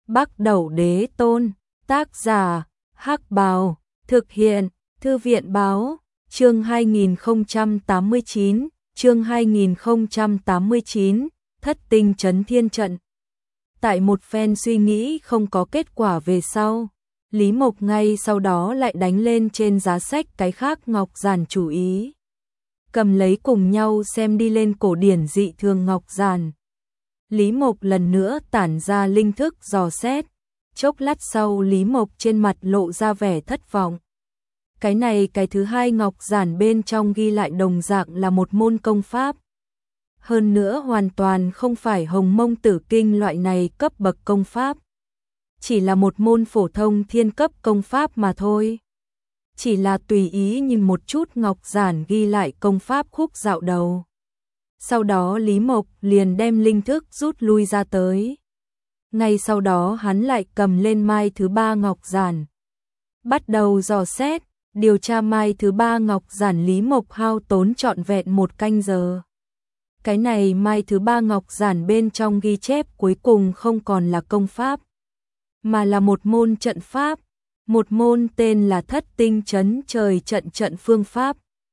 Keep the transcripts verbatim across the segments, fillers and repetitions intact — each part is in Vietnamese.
Bắc Đẩu Đế Tôn, tác giả, Hắc Bào, thực hiện, Thư viện báo, chương hai nghìn không trăm tám mươi chín, chương hai nghìn không trăm tám mươi chín, Thất tinh trấn thiên trận. Tại một phen suy nghĩ không có kết quả về sau, Lý Mộc ngay sau đó lại đánh lên trên giá sách cái khác ngọc giản chủ ý. Cầm lấy cùng nhau xem đi lên cổ điển dị thường ngọc giản. Lý Mộc lần nữa tản ra linh thức dò xét, chốc lát sau Lý Mộc trên mặt lộ ra vẻ thất vọng. Cái này cái thứ hai ngọc giản bên trong ghi lại đồng dạng là một môn công pháp. Hơn nữa hoàn toàn không phải Hồng Mông Tử Kinh loại này cấp bậc công pháp. Chỉ là một môn phổ thông thiên cấp công pháp mà thôi. Chỉ là tùy ý nhìn một chút ngọc giản ghi lại công pháp khúc dạo đầu. Sau đó Lý Mộc liền đem linh thức rút lui ra tới. Ngay sau đó hắn lại cầm lên mai thứ ba ngọc giản. Bắt đầu dò xét, điều tra mai thứ ba ngọc giản. Lý Mộc hao tốn trọn vẹn một canh giờ. Cái này mai thứ ba ngọc giản bên trong ghi chép cuối cùng không còn là công pháp, mà là một môn trận pháp, một môn tên là Thất tinh trấn trời trận trận phương pháp.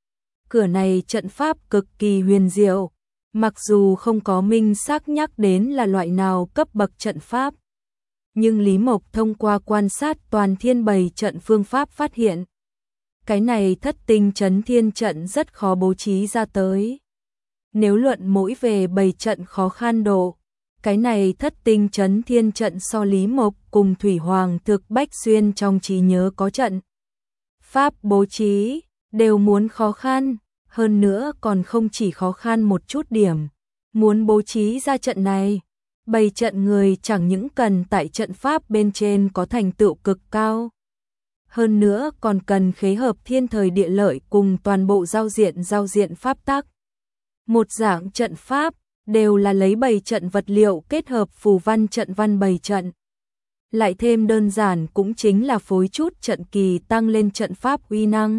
Cửa này trận pháp cực kỳ huyền diệu, mặc dù không có minh xác nhắc đến là loại nào cấp bậc trận pháp, nhưng Lý Mộc thông qua quan sát toàn thiên bày trận phương pháp phát hiện, cái này Thất tinh trấn thiên trận rất khó bố trí ra tới. Nếu luận mỗi về bày trận khó khăn độ, cái này Thất tinh trấn thiên trận so Lý Mộc cùng Thủy Hoàng thực Bách Xuyên trong trí nhớ có trận pháp bố trí đều muốn khó khăn, hơn nữa còn không chỉ khó khăn một chút điểm. Muốn bố trí ra trận này, bày trận người chẳng những cần tại trận pháp bên trên có thành tựu cực cao, hơn nữa còn cần khế hợp thiên thời địa lợi cùng toàn bộ giao diện giao diện pháp tắc. Một dạng trận pháp đều là lấy bày trận vật liệu kết hợp phù văn trận văn bày trận. Lại thêm đơn giản cũng chính là phối chút trận kỳ tăng lên trận pháp uy năng.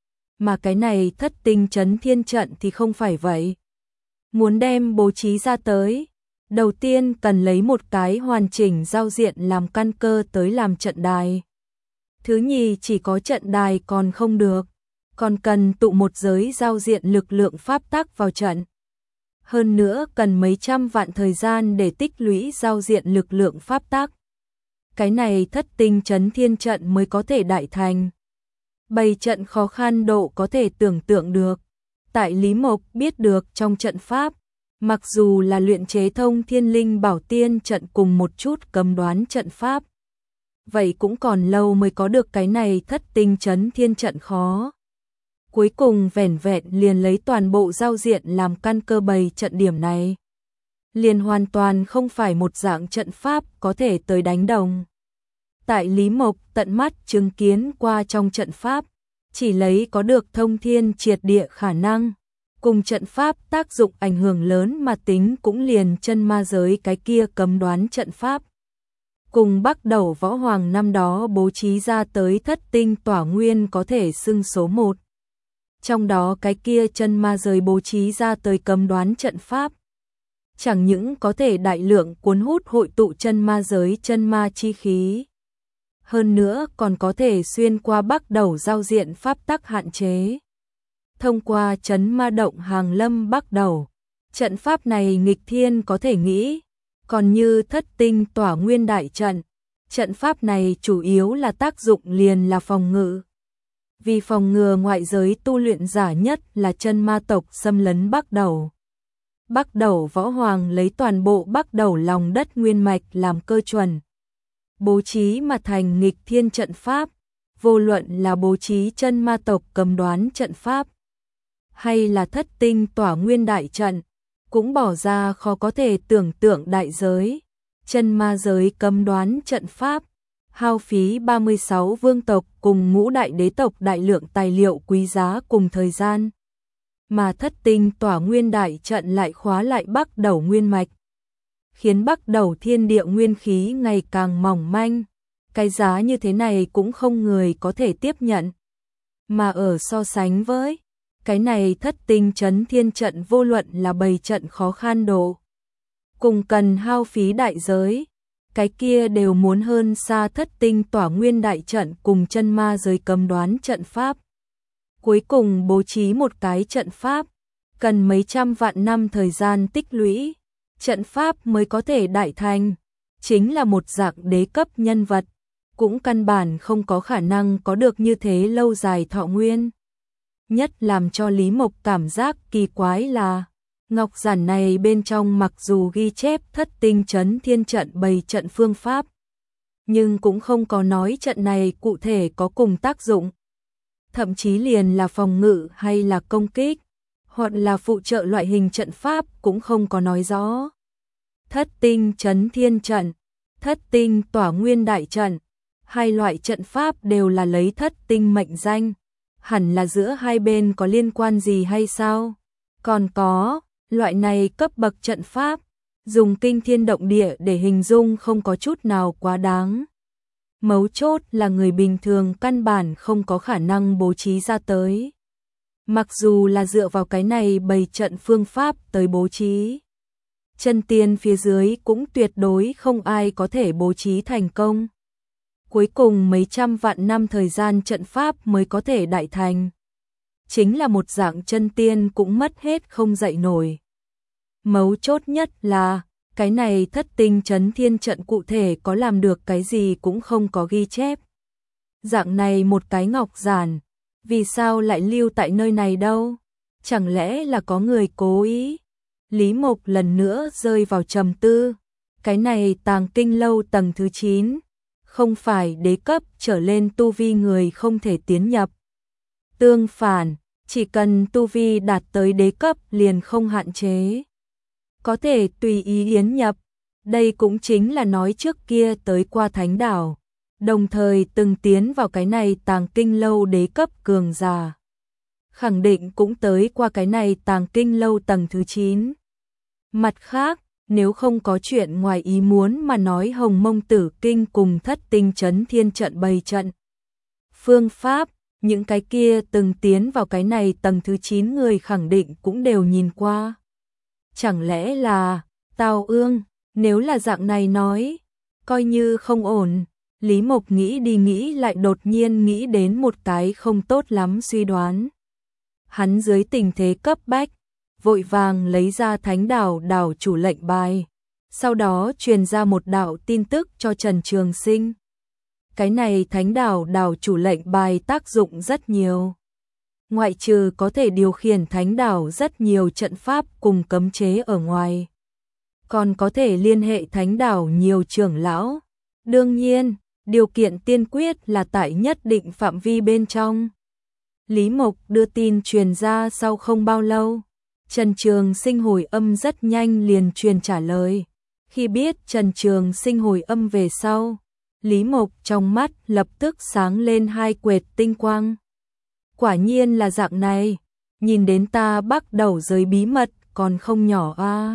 Mà cái này Thất tinh trấn thiên trận thì không phải vậy. Muốn đem bố trí ra tới, đầu tiên cần lấy một cái hoàn chỉnh giao diện làm căn cơ tới làm trận đài. Thứ nhì chỉ có trận đài còn không được, còn cần tụ một giới giao diện lực lượng pháp tắc vào trận. Hơn nữa cần mấy trăm vạn thời gian để tích lũy giao diện lực lượng pháp tắc. Cái này Thất tinh trấn thiên trận mới có thể đại thành. Bày trận khó khăn độ có thể tưởng tượng được. Tại Lý Mộc biết được trong trận pháp, mặc dù là luyện chế thông thiên linh bảo tiên trận cùng một chút cấm đoán trận pháp, vậy cũng còn lâu mới có được cái này Thất tinh trấn thiên trận khó. Cuối cùng vẻn vẹn liền lấy toàn bộ giao diện làm căn cơ bày trận điểm này, liền hoàn toàn không phải một dạng trận pháp có thể tới đánh đồng. Tại Lý Mộc tận mắt chứng kiến qua trong trận pháp, chỉ lấy có được thông thiên triệt địa khả năng, cùng trận pháp tác dụng ảnh hưởng lớn mà tính cũng liền chân ma giới cái kia cấm đoán trận pháp. Cùng Bắc Đẩu Võ Hoàng năm đó bố trí ra tới Thất tinh tỏa nguyên có thể xưng số một. Trong đó cái kia chân ma giới bố trí ra tới cấm đoán trận pháp, chẳng những có thể đại lượng cuốn hút hội tụ chân ma giới chân ma chi khí, hơn nữa còn có thể xuyên qua Bắc Đẩu giao diện pháp tắc hạn chế. Thông qua trấn ma động hàng lâm Bắc Đẩu, trận pháp này nghịch thiên có thể nghĩ, còn như Thất tinh tỏa nguyên đại trận, trận pháp này chủ yếu là tác dụng liền là phòng ngự. Vì phòng ngừa ngoại giới tu luyện giả nhất là chân ma tộc xâm lấn Bắc Đẩu. Bắc Đẩu Võ Hoàng lấy toàn bộ Bắc Đẩu lòng đất nguyên mạch làm cơ chuẩn, bố trí mà thành nghịch thiên trận pháp, vô luận là bố trí chân ma tộc cấm đoán trận pháp, hay là Thất tinh tỏa nguyên đại trận, cũng bỏ ra khó có thể tưởng tượng đại giới. Chân ma giới cấm đoán trận pháp, hao phí ba mươi sáu vương tộc cùng ngũ đại đế tộc đại lượng tài liệu quý giá cùng thời gian. Mà Thất tinh tỏa nguyên đại trận lại khóa lại Bắc Đẩu nguyên mạch, khiến Bắc Đẩu thiên địa nguyên khí ngày càng mỏng manh. Cái giá như thế này cũng không người có thể tiếp nhận. Mà ở so sánh với cái này Thất tinh trấn thiên trận, vô luận là bày trận khó khăn độ, cùng cần hao phí đại giới, cái kia đều muốn hơn xa thất tinh tỏa nguyên đại trận cùng chân ma giới cấm đoán trận pháp. Cuối cùng bố trí một cái trận pháp, cần mấy trăm vạn năm thời gian tích lũy, trận pháp mới có thể đại thành, chính là một dạng đế cấp nhân vật, cũng căn bản không có khả năng có được như thế lâu dài thọ nguyên. Nhất làm cho Lý Mộc cảm giác kỳ quái là, ngọc giản này bên trong mặc dù ghi chép thất tinh chấn thiên trận bày trận phương pháp, nhưng cũng không có nói trận này cụ thể có cùng tác dụng. Thậm chí liền là phòng ngự hay là công kích, hoặc là phụ trợ loại hình trận pháp cũng không có nói rõ. Thất tinh chấn thiên trận, thất tinh tỏa nguyên đại trận, hai loại trận pháp đều là lấy thất tinh mệnh danh, hẳn là giữa hai bên có liên quan gì hay sao? Còn có, loại này cấp bậc trận pháp, dùng kinh thiên động địa để hình dung không có chút nào quá đáng. Mấu chốt là người bình thường căn bản không có khả năng bố trí ra tới. Mặc dù là dựa vào cái này bày trận phương pháp tới bố trí, chân tiên phía dưới cũng tuyệt đối không ai có thể bố trí thành công. Cuối cùng mấy trăm vạn năm thời gian trận pháp mới có thể đại thành. Chính là một dạng chân tiên cũng mất hết không dậy nổi. Mấu chốt nhất là, cái này thất tinh chấn thiên trận cụ thể có làm được cái gì cũng không có ghi chép. Dạng này một cái ngọc giản, vì sao lại lưu tại nơi này đâu? Chẳng lẽ là có người cố ý? Lý Mộc lần nữa rơi vào trầm tư. Cái này tàng kinh lâu tầng thứ chín, không phải đế cấp trở lên tu vi người không thể tiến nhập. Tương phản, chỉ cần tu vi đạt tới đế cấp liền không hạn chế, có thể tùy ý yến nhập. Đây cũng chính là nói trước kia tới qua thánh đảo, đồng thời từng tiến vào cái này tàng kinh lâu đế cấp cường giả, khẳng định cũng tới qua cái này tàng kinh lâu tầng thứ chín. Mặt khác, nếu không có chuyện ngoài ý muốn mà nói Hồng Mông Tử Kinh cùng thất tinh chấn thiên trận bày trận phương pháp, những cái kia từng tiến vào cái này tầng thứ chín người khẳng định cũng đều nhìn qua. Chẳng lẽ là Tào Ương? Nếu là dạng này nói, coi như không ổn. Lý Mộc nghĩ đi nghĩ lại đột nhiên nghĩ đến một cái không tốt lắm suy đoán. Hắn dưới tình thế cấp bách, vội vàng lấy ra thánh đảo đảo chủ lệnh bài, sau đó truyền ra một đạo tin tức cho Trần Trường Sinh. Cái này thánh đảo đảo chủ lệnh bài tác dụng rất nhiều. Ngoại trừ có thể điều khiển thánh đảo rất nhiều trận pháp cùng cấm chế ở ngoài, còn có thể liên hệ thánh đảo nhiều trưởng lão. Đương nhiên, điều kiện tiên quyết là tại nhất định phạm vi bên trong. Lý Mộc đưa tin truyền ra sau không bao lâu, Trần Trường Sinh hồi âm rất nhanh liền truyền trả lời. Khi biết Trần Trường Sinh hồi âm về sau, Lý Mộc trong mắt lập tức sáng lên hai quệt tinh quang. Quả nhiên là dạng này, nhìn đến ta bắt đầu giới bí mật còn không nhỏ a. À.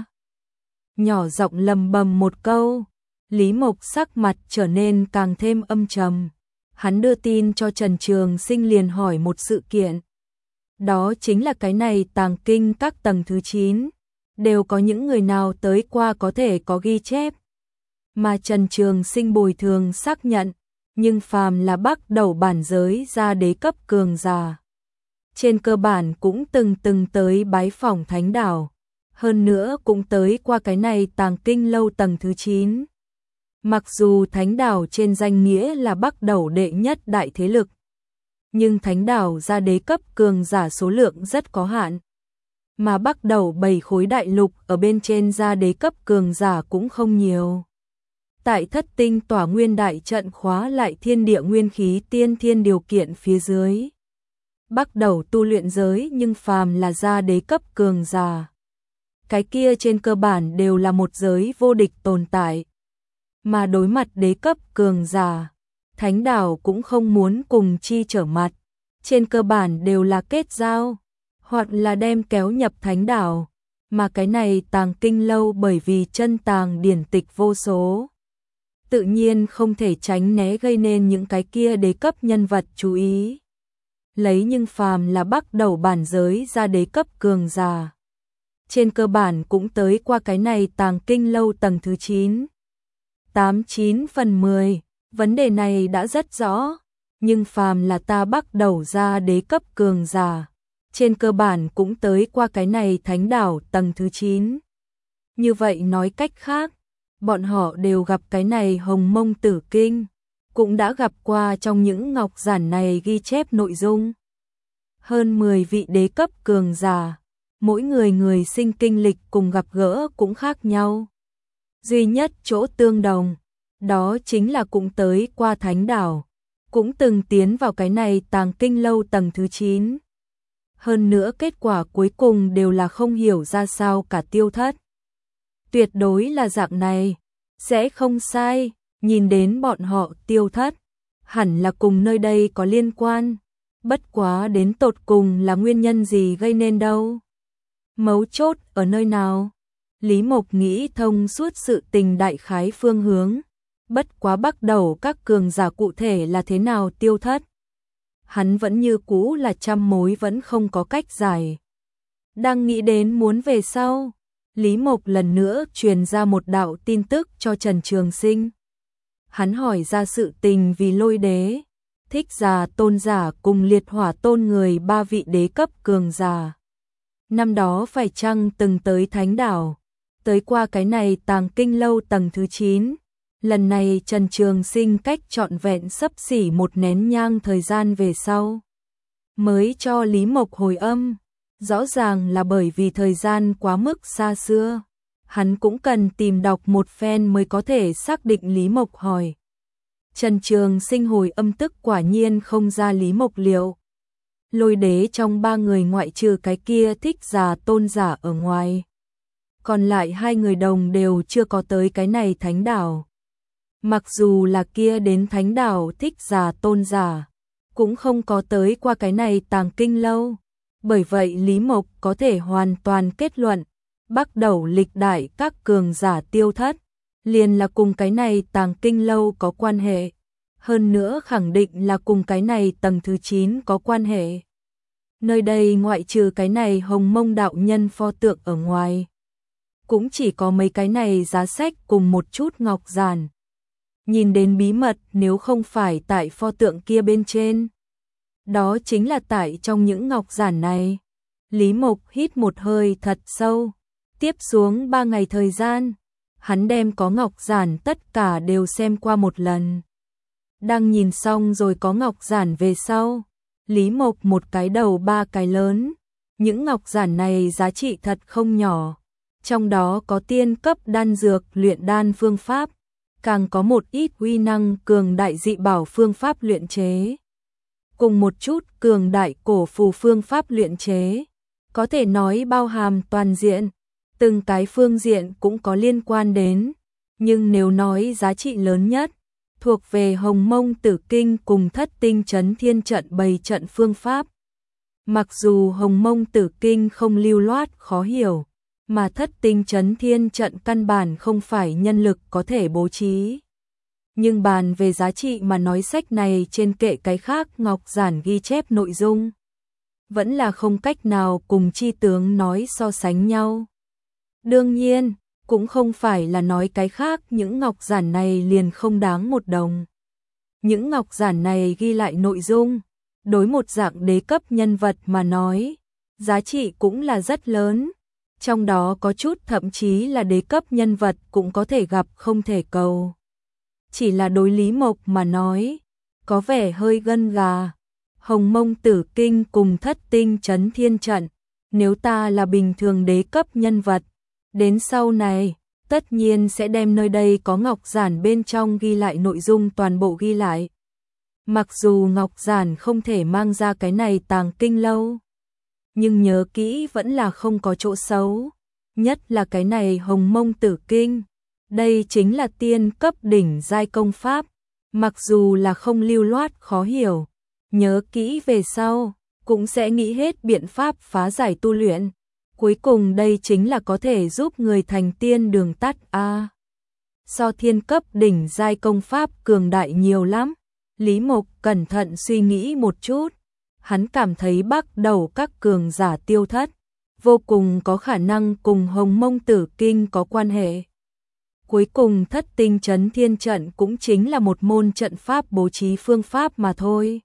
Nhỏ giọng lầm bầm một câu, Lý Mộc sắc mặt trở nên càng thêm âm trầm. Hắn đưa tin cho Trần Trường Sinh liền hỏi một sự kiện. Đó chính là cái này tàng kinh các tầng thứ chín, đều có những người nào tới qua có thể có ghi chép. Mà Trần Trường Sinh bồi thường xác nhận, nhưng phàm là bắt đầu bản giới ra đế cấp cường giả, trên cơ bản cũng từng từng tới bái phỏng thánh đảo, hơn nữa cũng tới qua cái này tàng kinh lâu tầng thứ chín. Mặc dù thánh đảo trên danh nghĩa là bắt đầu đệ nhất đại thế lực, nhưng thánh đảo ra đế cấp cường giả số lượng rất có hạn, mà bắt đầu bảy khối đại lục ở bên trên ra đế cấp cường giả cũng không nhiều. Tại thất tinh tỏa nguyên đại trận khóa lại thiên địa nguyên khí tiên thiên điều kiện phía dưới, bắt đầu tu luyện giới nhưng phàm là ra đế cấp cường giả, cái kia trên cơ bản đều là một giới vô địch tồn tại. Mà đối mặt đế cấp cường giả, thánh đảo cũng không muốn cùng chi trở mặt, trên cơ bản đều là kết giao, hoặc là đem kéo nhập thánh đảo. Mà cái này tàng kinh lâu bởi vì chân tàng điển tịch vô số, tự nhiên không thể tránh né gây nên những cái kia đế cấp nhân vật chú ý. Lấy nhưng phàm là bắt đầu bản giới ra đế cấp cường giả, trên cơ bản cũng tới qua cái này tàng kinh lâu tầng thứ chín. tám chín phần mười, vấn đề này đã rất rõ, nhưng phàm là ta bắt đầu ra đế cấp cường giả, trên cơ bản cũng tới qua cái này thánh đảo tầng thứ chín. Như vậy nói cách khác, bọn họ đều gặp cái này hồng mông tử kinh, cũng đã gặp qua trong những ngọc giản này ghi chép nội dung. Hơn mười vị đế cấp cường giả, mỗi người người sinh kinh lịch cùng gặp gỡ cũng khác nhau. Duy nhất chỗ tương đồng, đó chính là cũng tới qua thánh đảo, cũng từng tiến vào cái này tàng kinh lâu tầng thứ chín. Hơn nữa kết quả cuối cùng đều là không hiểu ra sao cả tiêu thất. Tuyệt đối là dạng này, sẽ không sai, nhìn đến bọn họ tiêu thất, hẳn là cùng nơi đây có liên quan, bất quá đến tột cùng là nguyên nhân gì gây nên đâu. Mấu chốt ở nơi nào? Lý Mộc nghĩ thông suốt sự tình đại khái phương hướng, bất quá bắt đầu các cường giả cụ thể là thế nào tiêu thất. Hắn vẫn như cũ là trăm mối vẫn không có cách giải. Đang nghĩ đến muốn về sau, Lý Mộc lần nữa truyền ra một đạo tin tức cho Trần Trường Sinh. Hắn hỏi ra sự tình vì Lôi Đế, Thích Giả Tôn giả cùng Liệt Hỏa Tôn người ba vị đế cấp cường giả. Năm đó phải chăng từng tới thánh đảo, tới qua cái này tàng kinh lâu tầng thứ chín. Lần này Trần Trường Sinh cách trọn vẹn sấp xỉ một nén nhang thời gian về sau, mới cho Lý Mộc hồi âm. Rõ ràng là bởi vì thời gian quá mức xa xưa, hắn cũng cần tìm đọc một phen mới có thể xác định Lý Mộc hỏi. Trần Trường Sinh hồi âm tức quả nhiên không ra Lý Mộc liệu. Lôi Đế trong ba người ngoại trừ cái kia Thích Giả Tôn giả ở ngoài, còn lại hai người đồng đều chưa có tới cái này thánh đảo. Mặc dù là kia đến thánh đảo Thích Giả Tôn giả, cũng không có tới qua cái này tàng kinh lâu. Bởi vậy Lý Mộc có thể hoàn toàn kết luận, bắt đầu lịch đại các cường giả tiêu thất, liền là cùng cái này tàng kinh lâu có quan hệ. Hơn nữa khẳng định là cùng cái này tầng thứ chín có quan hệ. Nơi đây ngoại trừ cái này hồng mông đạo nhân pho tượng ở ngoài, cũng chỉ có mấy cái này giá sách cùng một chút ngọc giản. Nhìn đến bí mật nếu không phải tại pho tượng kia bên trên, đó chính là tại trong những ngọc giản này. Lý Mộc hít một hơi thật sâu, tiếp xuống ba ngày thời gian, hắn đem có ngọc giản tất cả đều xem qua một lần. Đang nhìn xong rồi có ngọc giản về sau, Lý Mộc một cái đầu ba cái lớn. Những ngọc giản này giá trị thật không nhỏ, trong đó có tiên cấp đan dược luyện đan phương pháp, càng có một ít uy năng cường đại dị bảo phương pháp luyện chế, cùng một chút cường đại cổ phù phương pháp luyện chế, có thể nói bao hàm toàn diện, từng cái phương diện cũng có liên quan đến, nhưng nếu nói giá trị lớn nhất, thuộc về Hồng Mông Tử Kinh cùng Thất Tinh Chấn Thiên Trận bày trận phương pháp. Mặc dù Hồng Mông Tử Kinh không lưu loát khó hiểu, mà Thất Tinh Chấn Thiên Trận căn bản không phải nhân lực có thể bố trí. Nhưng bàn về giá trị mà nói, sách này trên kệ cái khác ngọc giản ghi chép nội dung, vẫn là không cách nào cùng chi tướng nói so sánh nhau. Đương nhiên, cũng không phải là nói cái khác những ngọc giản này liền không đáng một đồng. Những ngọc giản này ghi lại nội dung, đối một dạng đế cấp nhân vật mà nói, giá trị cũng là rất lớn. Trong đó có chút thậm chí là đế cấp nhân vật cũng có thể gặp không thể cầu. Chỉ là đối Lý Mộc mà nói, có vẻ hơi gân gà. Hồng Mông Tử Kinh cùng Thất Tinh Chấn Thiên Trận, nếu ta là bình thường đế cấp nhân vật, đến sau này, tất nhiên sẽ đem nơi đây có ngọc giản bên trong ghi lại nội dung toàn bộ ghi lại. Mặc dù ngọc giản không thể mang ra cái này tàng kinh lâu, nhưng nhớ kỹ vẫn là không có chỗ xấu. Nhất là cái này Hồng Mông Tử Kinh, đây chính là tiên cấp đỉnh giai công pháp, mặc dù là không lưu loát khó hiểu, nhớ kỹ về sau, cũng sẽ nghĩ hết biện pháp phá giải tu luyện. Cuối cùng đây chính là có thể giúp người thành tiên đường tắt a. À, so thiên cấp đỉnh giai công pháp cường đại nhiều lắm. Lý Mộc cẩn thận suy nghĩ một chút, hắn cảm thấy bắt đầu các cường giả tiêu thất, vô cùng có khả năng cùng Hồng Mông Tử Kinh có quan hệ. Cuối cùng thất tinh chấn thiên trận cũng chính là một môn trận pháp bố trí phương pháp mà thôi.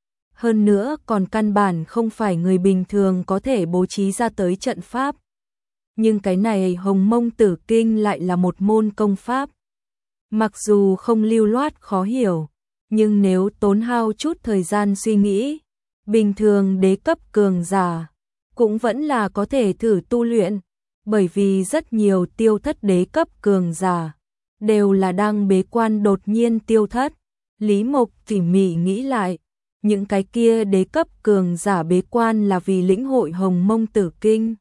Hơn nữa còn căn bản không phải người bình thường có thể bố trí ra tới trận pháp. Nhưng cái này Hồng Mông Tử Kinh lại là một môn công pháp. Mặc dù không lưu loát khó hiểu, nhưng nếu tốn hao chút thời gian suy nghĩ, bình thường đế cấp cường giả cũng vẫn là có thể thử tu luyện, bởi vì rất nhiều tiêu thất đế cấp cường giả đều là đang bế quan đột nhiên tiêu thất. Lý Mộc tỉ mỉ nghĩ lại, những cái kia đế cấp cường giả bế quan là vì lĩnh hội Hồng Mông Tử Kinh.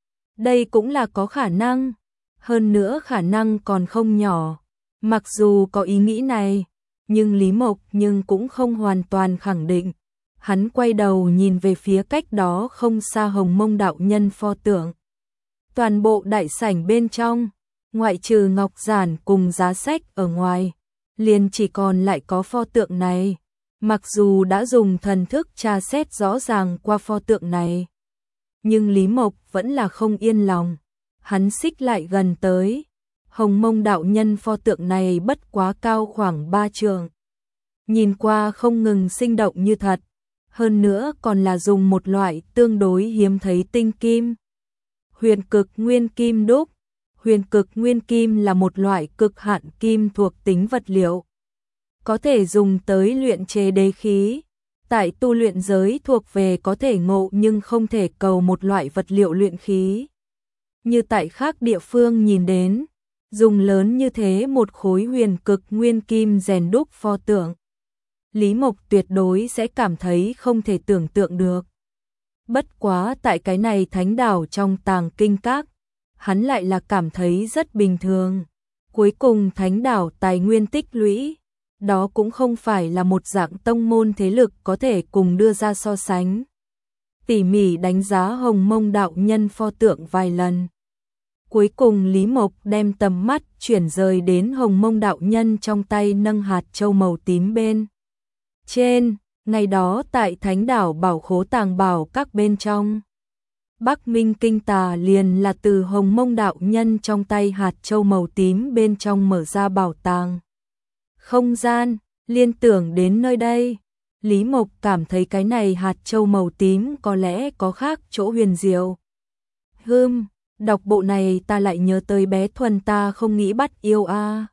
Đây cũng là có khả năng, hơn nữa khả năng còn không nhỏ. Mặc dù có ý nghĩ này, nhưng Lý Mộc nhưng cũng không hoàn toàn khẳng định. Hắn quay đầu nhìn về phía cách đó không xa Hồng Mông đạo nhân pho tượng. Toàn bộ đại sảnh bên trong, ngoại trừ ngọc giản cùng giá sách ở ngoài, liền chỉ còn lại có pho tượng này. Mặc dù đã dùng thần thức tra xét rõ ràng qua pho tượng này, nhưng Lý Mộc vẫn là không yên lòng. Hắn xích lại gần tới. Hồng Mông đạo nhân pho tượng này bất quá cao khoảng ba trượng. Nhìn qua không ngừng sinh động như thật. Hơn nữa còn là dùng một loại tương đối hiếm thấy tinh kim. Huyền cực nguyên kim đúc. Huyền cực nguyên kim là một loại cực hạn kim thuộc tính vật liệu. Có thể dùng tới luyện chế đế khí. Tại tu luyện giới thuộc về có thể ngộ nhưng không thể cầu một loại vật liệu luyện khí. Như tại khác địa phương nhìn đến, dùng lớn như thế một khối huyền cực nguyên kim rèn đúc pho tượng. Lý Mộc tuyệt đối sẽ cảm thấy không thể tưởng tượng được. Bất quá tại cái này thánh đảo trong tàng kinh các, hắn lại là cảm thấy rất bình thường. Cuối cùng thánh đảo tài nguyên tích lũy, đó cũng không phải là một dạng tông môn thế lực có thể cùng đưa ra so sánh. Tỉ mỉ đánh giá Hồng Mông đạo nhân pho tượng vài lần. Cuối cùng Lý Mộc đem tầm mắt chuyển rời đến Hồng Mông đạo nhân trong tay nâng hạt châu màu tím bên trên, ngày đó tại thánh đảo bảo khố tàng bảo các bên trong. Bắc Minh Kinh Tà liền là từ Hồng Mông đạo nhân trong tay hạt châu màu tím bên trong mở ra bảo tàng. Không gian, liên tưởng đến nơi đây, Lý Mộc cảm thấy cái này hạt châu màu tím có lẽ có khác chỗ huyền diệu. Hừm, đọc bộ này ta lại nhớ tới bé Thuần ta không nghĩ bắt yêu a. À.